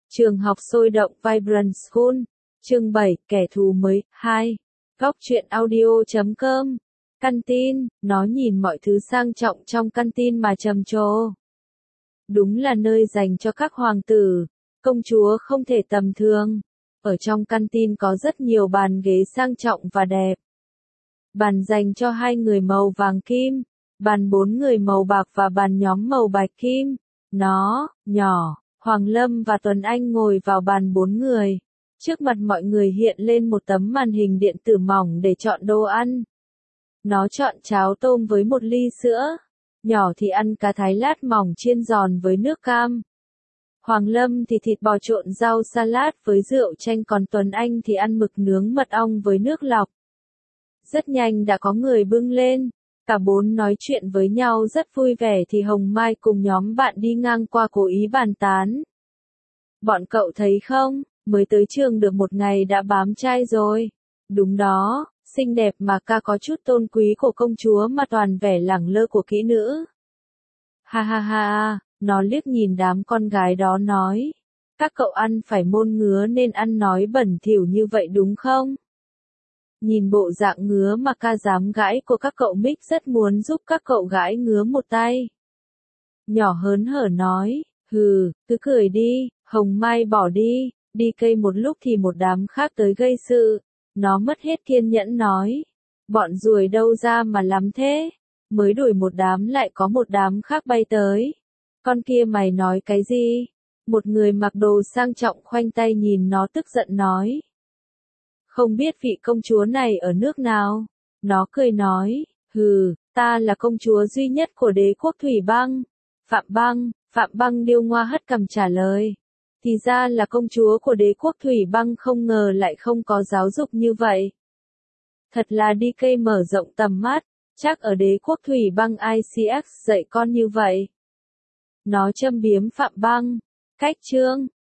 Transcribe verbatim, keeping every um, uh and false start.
Trường học sôi động Vibrant School. Chương bảy, kẻ thù mới, hai. Góc truyện audio chấm com. Căn tin, nó nhìn mọi thứ sang trọng trong căn tin mà trầm trồ. Đúng là nơi dành cho các hoàng tử, công chúa không thể tầm thường. Ở trong căn tin có rất nhiều bàn ghế sang trọng và đẹp. Bàn dành cho hai người màu vàng kim, bàn bốn người màu bạc và bàn nhóm màu bạch kim. Nó, nhỏ, Hoàng Lâm và Tuấn Anh ngồi vào bàn bốn người. Trước mặt mọi người hiện lên một tấm màn hình điện tử mỏng để chọn đồ ăn. Nó chọn cháo tôm với một ly sữa. Nhỏ thì ăn cá thái lát mỏng chiên giòn với nước cam. Hoàng Lâm thì thịt bò trộn rau salad với rượu chanh, còn Tuấn Anh thì ăn mực nướng mật ong với nước lọc. Rất nhanh đã có người bưng lên. Cả bốn nói chuyện với nhau rất vui vẻ thì Hồng Mai cùng nhóm bạn đi ngang qua cố ý bàn tán. Bọn cậu thấy không, mới tới trường được một ngày đã bám trai rồi. Đúng đó, xinh đẹp mà ca có chút tôn quý của công chúa mà toàn vẻ lẳng lơ của kỹ nữ. Ha ha ha, nó liếc nhìn đám con gái đó nói. Các cậu ăn phải môn ngứa nên ăn nói bẩn thỉu như vậy đúng không? Nhìn bộ dạng ngứa mà ca dám gãi của các cậu Mick rất muốn giúp các cậu gãi ngứa một tay. Nhỏ hớn hở nói, hừ, cứ cười đi, Hồng Mai bỏ đi, đi cây một lúc thì một đám khác tới gây sự. Nó mất hết kiên nhẫn nói, bọn ruồi đâu ra mà lắm thế, mới đuổi một đám lại có một đám khác bay tới. Con kia mày nói cái gì? Một người mặc đồ sang trọng khoanh tay nhìn nó tức giận nói. Không biết vị công chúa này ở nước nào? Nó cười nói, hừ, ta là công chúa duy nhất của đế quốc Thủy Băng. Phạm Băng, Phạm Băng điêu ngoa hất cằm trả lời. Thì ra là công chúa của đế quốc Thủy Băng, không ngờ lại không có giáo dục như vậy. Thật là đi cây mở rộng tầm mắt, chắc ở đế quốc Thủy Băng i xê ích dạy con như vậy. Nó châm biếm Phạm Băng. Cách chương,